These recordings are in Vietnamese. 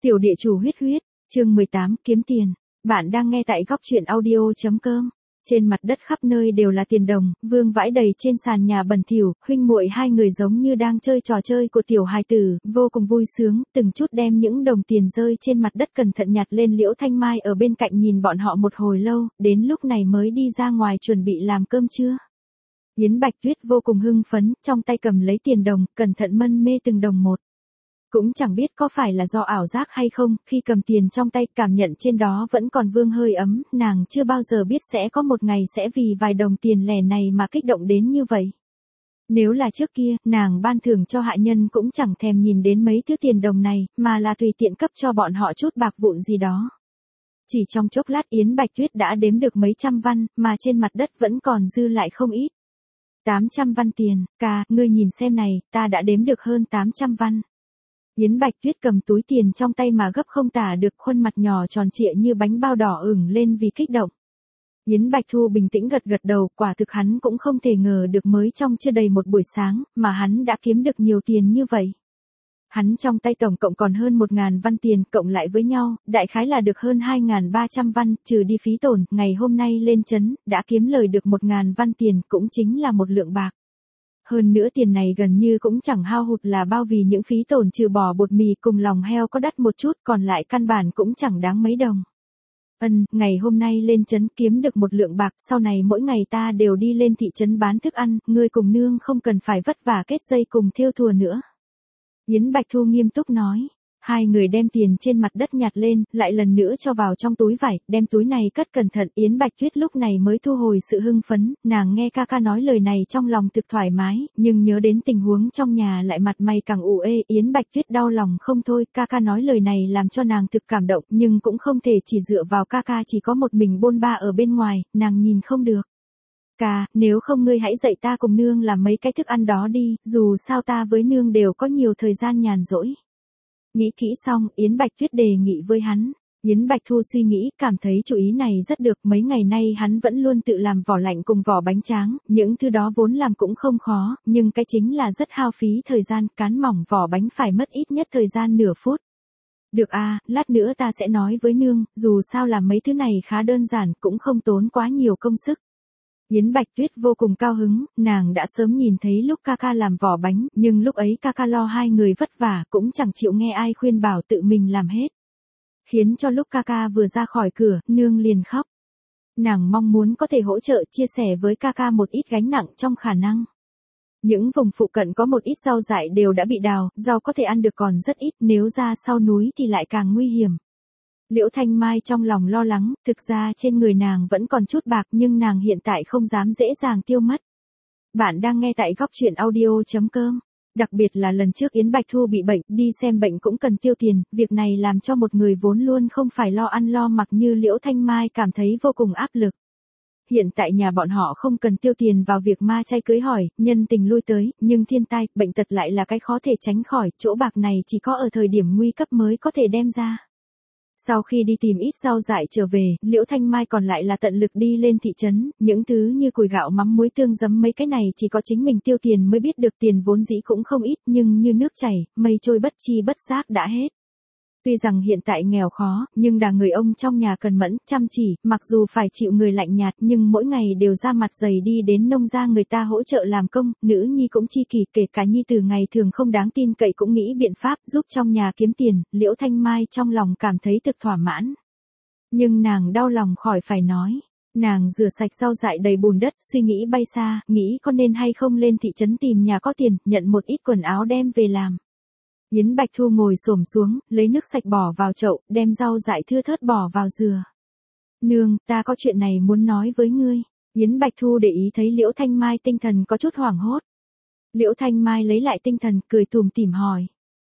Tiểu địa chủ huyết huyết, chương 18, kiếm tiền. Bạn đang nghe tại góc truyện audio.com. Trên mặt đất khắp nơi đều là tiền đồng, vương vãi đầy trên sàn nhà bẩn thỉu, huynh muội hai người giống như đang chơi trò chơi của tiểu hài tử, vô cùng vui sướng, từng chút đem những đồng tiền rơi trên mặt đất cẩn thận nhặt lên. Liễu Thanh Mai ở bên cạnh nhìn bọn họ một hồi lâu, đến lúc này mới đi ra ngoài chuẩn bị làm cơm trưa. Yến Bạch Tuyết vô cùng hưng phấn, trong tay cầm lấy tiền đồng, cẩn thận mân mê từng đồng một. Cũng chẳng biết có phải là do ảo giác hay không, khi cầm tiền trong tay cảm nhận trên đó vẫn còn vương hơi ấm, nàng chưa bao giờ biết sẽ có một ngày sẽ vì vài đồng tiền lẻ này mà kích động đến như vậy. Nếu là trước kia, nàng ban thưởng cho hạ nhân cũng chẳng thèm nhìn đến mấy thứ tiền đồng này, mà là tùy tiện cấp cho bọn họ chút bạc vụn gì đó. Chỉ trong chốc lát Yến Bạch Tuyết đã đếm được mấy trăm văn, mà trên mặt đất vẫn còn dư lại không ít. 800 văn tiền, ca, ngươi nhìn xem này, ta đã đếm được hơn 800 văn. Yến Bạch Tuyết cầm túi tiền trong tay mà gấp không tả được, khuôn mặt nhỏ tròn trịa như bánh bao đỏ ửng lên vì kích động. Yến Bạch Thu bình tĩnh gật gật đầu, quả thực hắn cũng không thể ngờ được mới trong chưa đầy một buổi sáng, mà hắn đã kiếm được nhiều tiền như vậy. Hắn trong tay tổng cộng còn hơn 1.000 văn tiền, cộng lại với nhau, đại khái là được hơn 2.300 văn, trừ đi phí tổn, ngày hôm nay lên trấn, đã kiếm lời được 1.000 văn tiền, cũng chính là một lượng bạc. Hơn nữa tiền này gần như cũng chẳng hao hụt là bao vì những phí tổn trừ bỏ bột mì cùng lòng heo có đắt một chút, còn lại căn bản cũng chẳng đáng mấy đồng. Ngày hôm nay lên trấn kiếm được một lượng bạc, sau này mỗi ngày ta đều đi lên thị trấn bán thức ăn, ngươi cùng nương không cần phải vất vả kết dây cùng thêu thùa nữa. Yến Bạch Thu nghiêm túc nói. Hai người đem tiền trên mặt đất nhặt lên, lại lần nữa cho vào trong túi vải, đem túi này cất cẩn thận. Yến Bạch Tuyết lúc này mới thu hồi sự hưng phấn, nàng nghe ca ca nói lời này trong lòng thực thoải mái, nhưng nhớ đến tình huống trong nhà lại mặt mày càng ủ ê. Yến Bạch Tuyết đau lòng không thôi, ca ca nói lời này làm cho nàng thực cảm động, nhưng cũng không thể chỉ dựa vào ca ca chỉ có một mình bôn ba ở bên ngoài, nàng nhìn không được. Ca, nếu không ngươi hãy dạy ta cùng nương làm mấy cái thức ăn đó đi, dù sao ta với nương đều có nhiều thời gian nhàn rỗi. Nghĩ kỹ xong, Yến Bạch Tuyết đề nghị với hắn. Yến Bạch Thu suy nghĩ, cảm thấy chủ ý này rất được, mấy ngày nay hắn vẫn luôn tự làm vỏ lạnh cùng vỏ bánh tráng, những thứ đó vốn làm cũng không khó, nhưng cái chính là rất hao phí thời gian, cán mỏng vỏ bánh phải mất ít nhất thời gian nửa phút. Được à, lát nữa ta sẽ nói với nương, dù sao làm mấy thứ này khá đơn giản, cũng không tốn quá nhiều công sức. Yến Bạch Tuyết vô cùng cao hứng, nàng đã sớm nhìn thấy lúc ca ca làm vỏ bánh, nhưng lúc ấy ca ca lo hai người vất vả cũng chẳng chịu nghe ai khuyên bảo tự mình làm hết. Khiến cho lúc ca ca vừa ra khỏi cửa, nương liền khóc. Nàng mong muốn có thể hỗ trợ chia sẻ với ca ca một ít gánh nặng trong khả năng. Những vùng phụ cận có một ít rau dại đều đã bị đào, rau có thể ăn được còn rất ít, nếu ra sau núi thì lại càng nguy hiểm. Liễu Thanh Mai trong lòng lo lắng, thực ra trên người nàng vẫn còn chút bạc nhưng nàng hiện tại không dám dễ dàng tiêu mất. Bạn đang nghe tại góc truyện audio.com. Đặc biệt là lần trước Yến Bạch Thu bị bệnh, đi xem bệnh cũng cần tiêu tiền, việc này làm cho một người vốn luôn không phải lo ăn lo mặc như Liễu Thanh Mai cảm thấy vô cùng áp lực. Hiện tại nhà bọn họ không cần tiêu tiền vào việc ma chay cưới hỏi, nhân tình lui tới, nhưng thiên tai, bệnh tật lại là cái khó thể tránh khỏi, chỗ bạc này chỉ có ở thời điểm nguy cấp mới có thể đem ra. Sau khi đi tìm ít rau dại trở về, Liễu Thanh Mai còn lại là tận lực đi lên thị trấn, những thứ như củi gạo mắm muối tương giấm mấy cái này chỉ có chính mình tiêu tiền mới biết được, tiền vốn dĩ cũng không ít nhưng như nước chảy, mây trôi bất chi bất giác đã hết. Tuy rằng hiện tại nghèo khó, nhưng đà người ông trong nhà cần mẫn, chăm chỉ, mặc dù phải chịu người lạnh nhạt nhưng mỗi ngày đều ra mặt dày đi đến nông gia người ta hỗ trợ làm công, nữ nhi cũng chi kỷ, kể cả nhi từ ngày thường không đáng tin cậy cũng nghĩ biện pháp giúp trong nhà kiếm tiền. Liễu Thanh Mai trong lòng cảm thấy thực thỏa mãn. Nhưng nàng đau lòng khỏi phải nói. Nàng rửa sạch rau dại đầy bùn đất, suy nghĩ bay xa, nghĩ có nên hay không lên thị trấn tìm nhà có tiền, nhận một ít quần áo đem về làm. Yến Bạch Thu ngồi xổm xuống, lấy nước sạch bỏ vào chậu, đem rau dại thưa thớt bỏ vào dừa. Nương, ta có chuyện này muốn nói với ngươi. Yến Bạch Thu để ý thấy Liễu Thanh Mai tinh thần có chút hoảng hốt. Liễu Thanh Mai lấy lại tinh thần, cười tủm tỉm hỏi.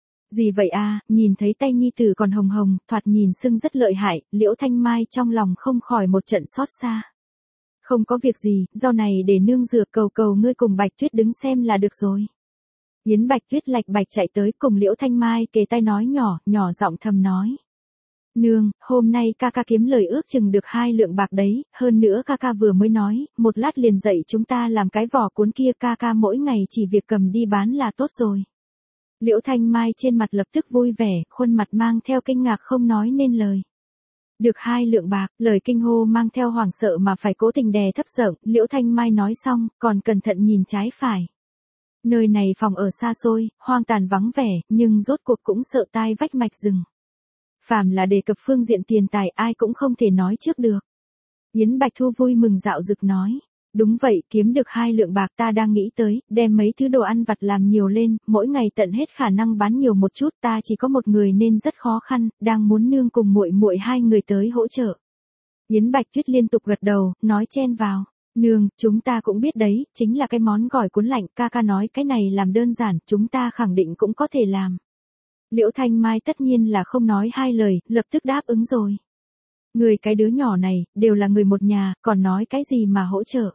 Gì vậy à, nhìn thấy tay nhi tử còn hồng hồng, thoạt nhìn sưng rất lợi hại, Liễu Thanh Mai trong lòng không khỏi một trận xót xa. Không có việc gì, rau này để nương rửa, cầu cầu ngươi cùng Bạch Tuyết đứng xem là được rồi. Yến Bạch Tuyết lạch bạch chạy tới cùng Liễu Thanh Mai kề tai nói nhỏ giọng thầm nói. Nương, hôm nay ca ca kiếm lời ước chừng được 2 lượng bạc đấy, hơn nữa ca ca vừa mới nói, một lát liền dạy chúng ta làm cái vỏ cuốn kia, ca ca mỗi ngày chỉ việc cầm đi bán là tốt rồi. Liễu Thanh Mai trên mặt lập tức vui vẻ, khuôn mặt mang theo kinh ngạc không nói nên lời. Được 2 lượng bạc, lời kinh hô mang theo hoảng sợ mà phải cố tình đè thấp giọng, Liễu Thanh Mai nói xong, còn cẩn thận nhìn trái phải. Nơi này phòng ở xa xôi, hoang tàn vắng vẻ, nhưng rốt cuộc cũng sợ tai vách mạch rừng. Phàm là đề cập phương diện tiền tài ai cũng không thể nói trước được. Yến Bạch Thu vui mừng dạo dực nói. Đúng vậy, kiếm được 2 lượng bạc ta đang nghĩ tới, đem mấy thứ đồ ăn vặt làm nhiều lên, mỗi ngày tận hết khả năng bán nhiều một chút, ta chỉ có một người nên rất khó khăn, đang muốn nương cùng muội muội 2 người tới hỗ trợ. Yến Bạch Tuyết liên tục gật đầu, nói chen vào. Nương, chúng ta cũng biết đấy, chính là cái món gỏi cuốn lạnh, ca ca nói cái này làm đơn giản, chúng ta khẳng định cũng có thể làm. Liễu Thanh Mai tất nhiên là không nói 2 lời, lập tức đáp ứng rồi. Người cái đứa nhỏ này, đều là người một nhà, còn nói cái gì mà hỗ trợ.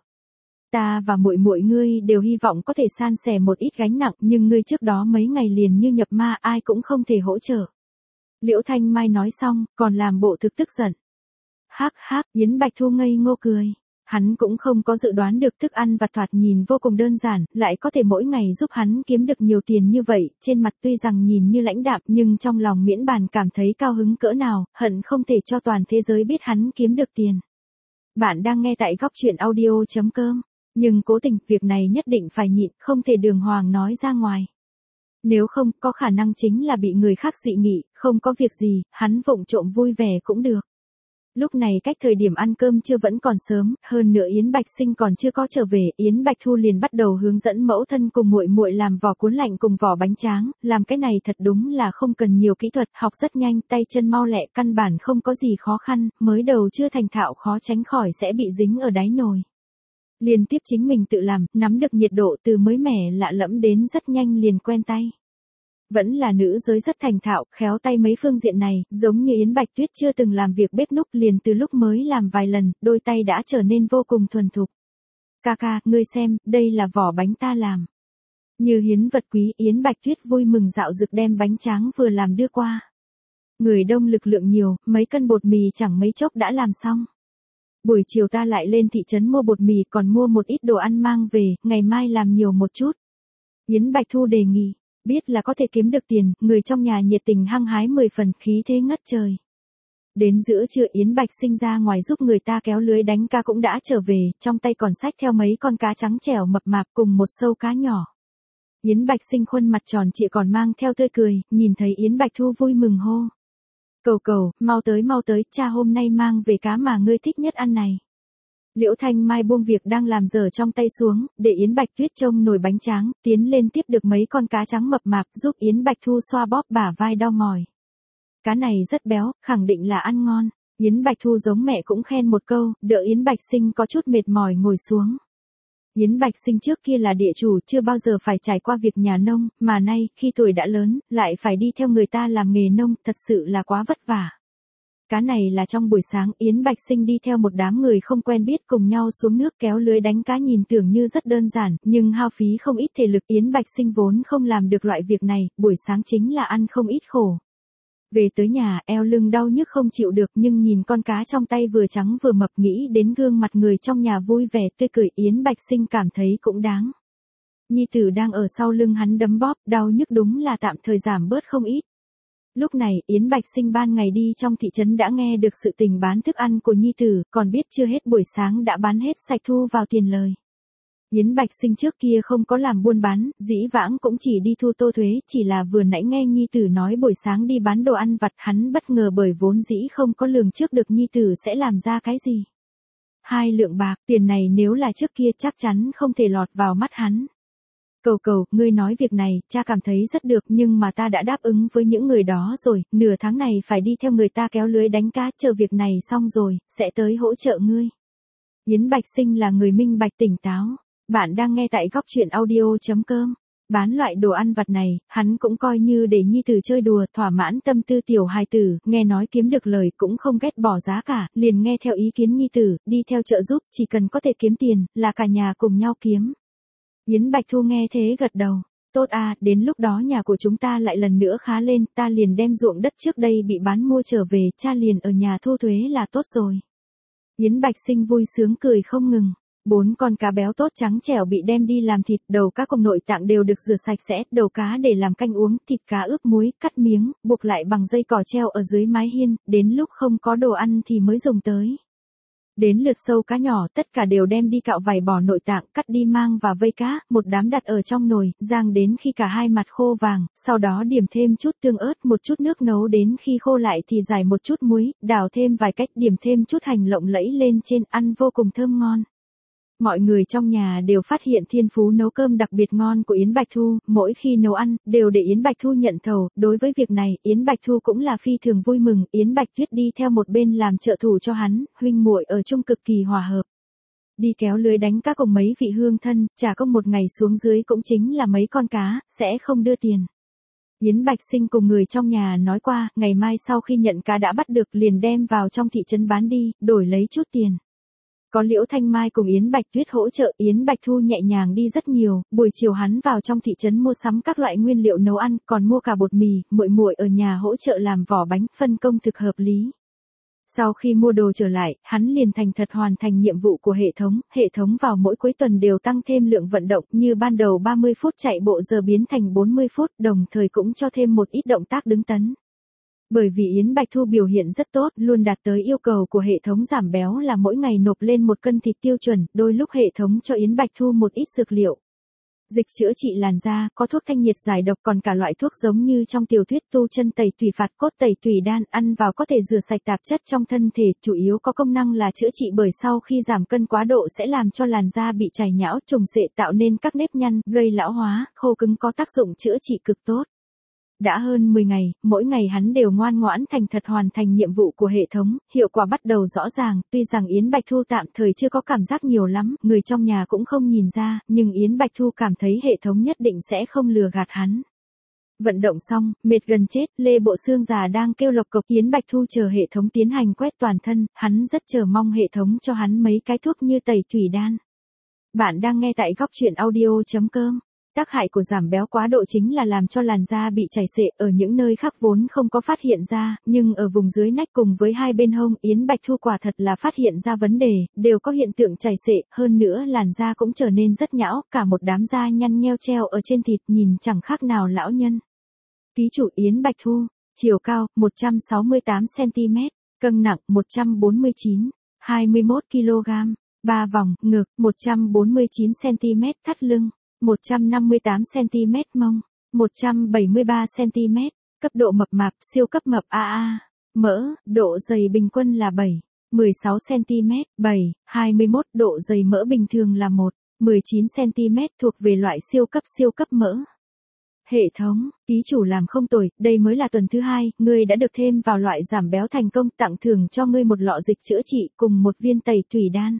Ta và muội muội ngươi đều hy vọng có thể san sẻ một ít gánh nặng, nhưng ngươi trước đó mấy ngày liền như nhập ma ai cũng không thể hỗ trợ. Liễu Thanh Mai nói xong, còn làm bộ thực tức giận. Hắc hắc, Yến Bạch Thu ngây ngô cười. Hắn cũng không có dự đoán được thức ăn vặt thoạt nhìn vô cùng đơn giản, lại có thể mỗi ngày giúp hắn kiếm được nhiều tiền như vậy, trên mặt tuy rằng nhìn như lãnh đạm nhưng trong lòng miễn bàn cảm thấy cao hứng cỡ nào, hận không thể cho toàn thế giới biết hắn kiếm được tiền. Bạn đang nghe tại góc truyện audio.com, nhưng cố tình việc này nhất định phải nhịn, không thể đường hoàng nói ra ngoài. Nếu không, có khả năng chính là bị người khác dị nghị, không có việc gì, hắn vụng trộm vui vẻ cũng được. Lúc này cách thời điểm ăn cơm chưa vẫn còn sớm, hơn nữa Yến Bạch Sinh còn chưa có trở về, Yến Bạch Thu liền bắt đầu hướng dẫn mẫu thân cùng muội muội làm vỏ cuốn lạnh cùng vỏ bánh tráng, làm cái này thật đúng là không cần nhiều kỹ thuật, học rất nhanh, tay chân mau lẹ, căn bản không có gì khó khăn, mới đầu chưa thành thạo khó tránh khỏi sẽ bị dính ở đáy nồi. Liên tiếp chính mình tự làm, nắm được nhiệt độ từ mới mẻ lạ lẫm đến rất nhanh liền quen tay. Vẫn là nữ giới rất thành thạo, khéo tay mấy phương diện này, giống như Yến Bạch Tuyết chưa từng làm việc bếp núc liền từ lúc mới làm vài lần, đôi tay đã trở nên vô cùng thuần thục. Ca ca, ngươi xem, đây là vỏ bánh ta làm. Như hiến vật quý, Yến Bạch Tuyết vui mừng dạo dực đem bánh tráng vừa làm đưa qua. Người đông lực lượng nhiều, mấy cân bột mì chẳng mấy chốc đã làm xong. Buổi chiều ta lại lên thị trấn mua bột mì còn mua một ít đồ ăn mang về, ngày mai làm nhiều một chút. Yến Bạch Thu đề nghị. Biết là có thể kiếm được tiền, người trong nhà nhiệt tình hăng hái 10 phần, khí thế ngất trời. Đến giữa trưa Yến Bạch Sinh ra ngoài giúp người ta kéo lưới đánh cá cũng đã trở về, trong tay còn xách theo mấy con cá trắng trẻo mập mạp cùng một sâu cá nhỏ. Yến Bạch Sinh khuôn mặt tròn trịa còn mang theo tươi cười, nhìn thấy Yến Bạch Thu vui mừng hô. Cầu cầu, mau tới, cha hôm nay mang về cá mà ngươi thích nhất ăn này. Liễu Thanh Mai buông việc đang làm dở trong tay xuống, để Yến Bạch Tuyết trông nồi bánh tráng, tiến lên tiếp được mấy con cá trắng mập mạp giúp Yến Bạch Thu xoa bóp bả vai đau mỏi. Cá này rất béo, khẳng định là ăn ngon. Yến Bạch Thu giống mẹ cũng khen một câu, đỡ Yến Bạch Sinh có chút mệt mỏi ngồi xuống. Yến Bạch Sinh trước kia là địa chủ chưa bao giờ phải trải qua việc nhà nông, mà nay, khi tuổi đã lớn, lại phải đi theo người ta làm nghề nông, thật sự là quá vất vả. Cá này là trong buổi sáng Yến Bạch Sinh đi theo một đám người không quen biết cùng nhau xuống nước kéo lưới đánh cá nhìn tưởng như rất đơn giản, nhưng hao phí không ít thể lực Yến Bạch Sinh vốn không làm được loại việc này, buổi sáng chính là ăn không ít khổ. Về tới nhà eo lưng đau nhức không chịu được nhưng nhìn con cá trong tay vừa trắng vừa mập nghĩ đến gương mặt người trong nhà vui vẻ tươi cười Yến Bạch Sinh cảm thấy cũng đáng. Nhi tử đang ở sau lưng hắn đấm bóp, đau nhức đúng là tạm thời giảm bớt không ít. Lúc này, Yến Bạch Sinh ban ngày đi trong thị trấn đã nghe được sự tình bán thức ăn của nhi tử, còn biết chưa hết buổi sáng đã bán hết sạch thu vào tiền lời. Yến Bạch Sinh trước kia không có làm buôn bán, dĩ vãng cũng chỉ đi thu tô thuế, chỉ là vừa nãy nghe nhi tử nói buổi sáng đi bán đồ ăn vặt hắn bất ngờ bởi vốn dĩ không có lường trước được nhi tử sẽ làm ra cái gì. 2 lượng bạc, tiền này nếu là trước kia chắc chắn không thể lọt vào mắt hắn. Cầu cầu, ngươi nói việc này, cha cảm thấy rất được nhưng mà ta đã đáp ứng với những người đó rồi, nửa tháng này phải đi theo người ta kéo lưới đánh cá, chờ việc này xong rồi, sẽ tới hỗ trợ ngươi. Yến Bạch Sinh là người minh bạch tỉnh táo. Bạn đang nghe tại góc truyện audio.com. Bán loại đồ ăn vặt này, hắn cũng coi như để nhi tử chơi đùa, thỏa mãn tâm tư tiểu hài tử, nghe nói kiếm được lời cũng không ghét bỏ giá cả, liền nghe theo ý kiến nhi tử, đi theo trợ giúp, chỉ cần có thể kiếm tiền, là cả nhà cùng nhau kiếm. Yến Bạch Thu nghe thế gật đầu. Tốt à, đến lúc đó nhà của chúng ta lại lần nữa khá lên, ta liền đem ruộng đất trước đây bị bán mua trở về, cha liền ở nhà thu thuế là tốt rồi. Yến Bạch Sinh vui sướng cười không ngừng. 4 con cá béo tốt trắng trẻo bị đem đi làm thịt, đầu cá cùng nội tạng đều được rửa sạch sẽ, đầu cá để làm canh uống, thịt cá ướp muối, cắt miếng, buộc lại bằng dây cỏ treo ở dưới mái hiên, đến lúc không có đồ ăn thì mới dùng tới. Đến lượt sâu cá nhỏ, tất cả đều đem đi cạo vảy bỏ nội tạng, cắt đi mang và vây cá, một đám đặt ở trong nồi, rang đến khi cả hai mặt khô vàng, sau đó điểm thêm chút tương ớt, một chút nước nấu đến khi khô lại thì rải một chút muối, đảo thêm vài cách, điểm thêm chút hành lộng lẫy lên trên, ăn vô cùng thơm ngon. Mọi người trong nhà đều phát hiện thiên phú nấu cơm đặc biệt ngon của Yến Bạch Thu, mỗi khi nấu ăn, đều để Yến Bạch Thu nhận thầu, đối với việc này, Yến Bạch Thu cũng là phi thường vui mừng, Yến Bạch Tuyết đi theo một bên làm trợ thủ cho hắn, huynh muội ở chung cực kỳ hòa hợp. Đi kéo lưới đánh cá cùng mấy vị hương thân, trả công một ngày xuống dưới cũng chính là mấy con cá, sẽ không đưa tiền. Yến Bạch Sinh cùng người trong nhà nói qua, ngày mai sau khi nhận cá đã bắt được liền đem vào trong thị trấn bán đi, đổi lấy chút tiền. Có Liễu Thanh Mai cùng Yến Bạch Tuyết hỗ trợ, Yến Bạch Thu nhẹ nhàng đi rất nhiều, buổi chiều hắn vào trong thị trấn mua sắm các loại nguyên liệu nấu ăn, còn mua cả bột mì, muội muội ở nhà hỗ trợ làm vỏ bánh, phân công thực hợp lý. Sau khi mua đồ trở lại, hắn liền thành thật hoàn thành nhiệm vụ của hệ thống vào mỗi cuối tuần đều tăng thêm lượng vận động, như ban đầu 30 phút chạy bộ giờ biến thành 40 phút, đồng thời cũng cho thêm một ít động tác đứng tấn. Bởi vì Yến Bạch Thu biểu hiện rất tốt, luôn đạt tới yêu cầu của hệ thống giảm béo là mỗi ngày nộp lên 1 cân thịt tiêu chuẩn, đôi lúc hệ thống cho Yến Bạch Thu một ít dược liệu. Dịch chữa trị làn da, có thuốc thanh nhiệt giải độc, còn cả loại thuốc giống như trong tiểu thuyết tu chân tẩy tủy phạt cốt tẩy tủy đan, ăn vào có thể rửa sạch tạp chất trong thân thể, chủ yếu có công năng là chữa trị, bởi sau khi giảm cân quá độ sẽ làm cho làn da bị chảy nhão, trùng rễ, tạo nên các nếp nhăn, gây lão hóa, khô cứng, có tác dụng chữa trị cực tốt. Đã hơn 10 ngày, mỗi ngày hắn đều ngoan ngoãn thành thật hoàn thành nhiệm vụ của hệ thống, hiệu quả bắt đầu rõ ràng, tuy rằng Yến Bạch Thu tạm thời chưa có cảm giác nhiều lắm, người trong nhà cũng không nhìn ra, nhưng Yến Bạch Thu cảm thấy hệ thống nhất định sẽ không lừa gạt hắn. Vận động xong, mệt gần chết, Lê Bộ Xương già đang kêu lộc cộc, Yến Bạch Thu chờ hệ thống tiến hành quét toàn thân, hắn rất chờ mong hệ thống cho hắn mấy cái thuốc như tẩy tủy đan. Bạn đang nghe tại góc truyện audio.com. Tác hại của giảm béo quá độ chính là làm cho làn da bị chảy xệ, ở những nơi khác vốn không có phát hiện ra, nhưng ở vùng dưới nách cùng với hai bên hông, Yến Bạch Thu quả thật là phát hiện ra vấn đề, đều có hiện tượng chảy xệ, hơn nữa làn da cũng trở nên rất nhão, cả một đám da nhăn nheo treo ở trên thịt, nhìn chẳng khác nào lão nhân. Ký chủ Yến Bạch Thu, chiều cao 168 cm, cân nặng 149, 21 kg, 3 vòng, ngực 149 cm, thắt lưng 158 cm, mông 173 cm, cấp độ mập mạp, siêu cấp mập AA, mỡ, độ dày bình quân là 7, 16 cm, 7, 21, độ dày mỡ bình thường là 1, 19 cm, thuộc về loại siêu cấp mỡ. Hệ thống, ký chủ làm không tồi, đây mới là tuần thứ 2, ngươi đã được thêm vào loại giảm béo thành công, tặng thưởng cho ngươi một lọ dịch chữa trị cùng một viên tẩy tủy đan.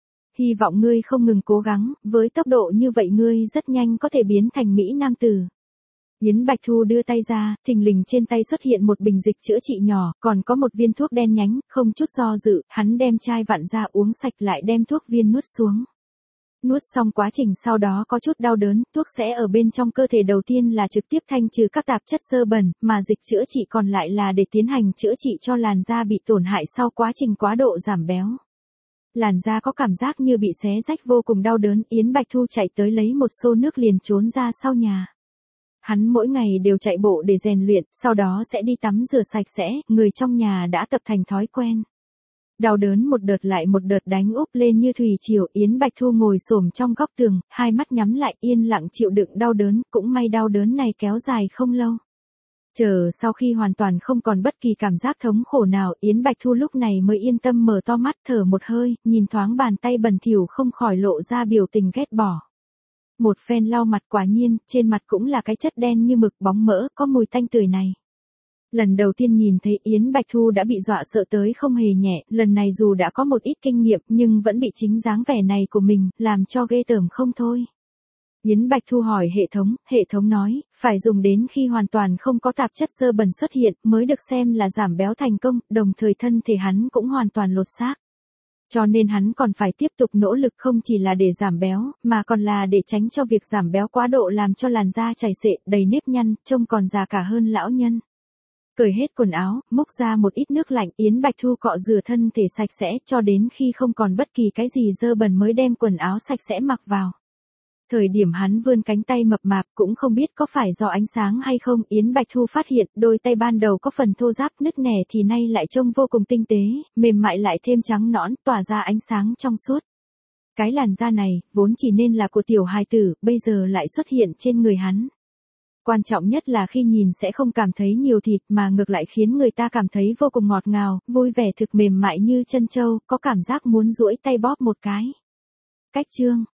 Hy vọng ngươi không ngừng cố gắng, với tốc độ như vậy ngươi rất nhanh có thể biến thành Mỹ Nam tử. Yến Bạch Thu đưa tay ra, thình lình trên tay xuất hiện một bình dịch chữa trị nhỏ, còn có một viên thuốc đen nhánh, không chút do dự, hắn đem chai vặn ra uống sạch lại đem thuốc viên nuốt xuống. Nuốt xong quá trình sau đó có chút đau đớn, thuốc sẽ ở bên trong cơ thể đầu tiên là trực tiếp thanh trừ các tạp chất xơ bẩn, mà dịch chữa trị còn lại là để tiến hành chữa trị cho làn da bị tổn hại sau quá trình quá độ giảm béo. Làn da có cảm giác như bị xé rách vô cùng đau đớn, Yến Bạch Thu chạy tới lấy một xô nước liền trốn ra sau nhà. Hắn mỗi ngày đều chạy bộ để rèn luyện, sau đó sẽ đi tắm rửa sạch sẽ, người trong nhà đã tập thành thói quen. Đau đớn một đợt lại một đợt đánh úp lên như thủy triều, Yến Bạch Thu ngồi xổm trong góc tường, hai mắt nhắm lại yên lặng chịu đựng đau đớn, cũng may đau đớn này kéo dài không lâu. Chờ sau khi hoàn toàn không còn bất kỳ cảm giác thống khổ nào, Yến Bạch Thu lúc này mới yên tâm mở to mắt thở một hơi, nhìn thoáng bàn tay bẩn thỉu không khỏi lộ ra biểu tình ghét bỏ. Một phen lau mặt, quả nhiên, trên mặt cũng là cái chất đen như mực, bóng mỡ, có mùi tanh tưởi này. Lần đầu tiên nhìn thấy Yến Bạch Thu đã bị dọa sợ tới không hề nhẹ, lần này dù đã có một ít kinh nghiệm nhưng vẫn bị chính dáng vẻ này của mình, làm cho ghê tởm không thôi. Yến Bạch Thu hỏi hệ thống nói, phải dùng đến khi hoàn toàn không có tạp chất xơ bẩn xuất hiện mới được xem là giảm béo thành công, đồng thời thân thể hắn cũng hoàn toàn lột xác. Cho nên hắn còn phải tiếp tục nỗ lực, không chỉ là để giảm béo, mà còn là để tránh cho việc giảm béo quá độ làm cho làn da chảy xệ, đầy nếp nhăn, trông còn già cả hơn lão nhân. Cởi hết quần áo, múc ra một ít nước lạnh, Yến Bạch Thu cọ rửa thân thể sạch sẽ cho đến khi không còn bất kỳ cái gì dơ bẩn mới đem quần áo sạch sẽ mặc vào. Thời điểm hắn vươn cánh tay mập mạp cũng không biết có phải do ánh sáng hay không, Yến Bạch Thu phát hiện đôi tay ban đầu có phần thô ráp nứt nẻ thì nay lại trông vô cùng tinh tế, mềm mại lại thêm trắng nõn, tỏa ra ánh sáng trong suốt. Cái làn da này, vốn chỉ nên là của tiểu hài tử, bây giờ lại xuất hiện trên người hắn. Quan trọng nhất là khi nhìn sẽ không cảm thấy nhiều thịt mà ngược lại khiến người ta cảm thấy vô cùng ngọt ngào, vui vẻ thực mềm mại như chân trâu, có cảm giác muốn duỗi tay bóp một cái. Cách chương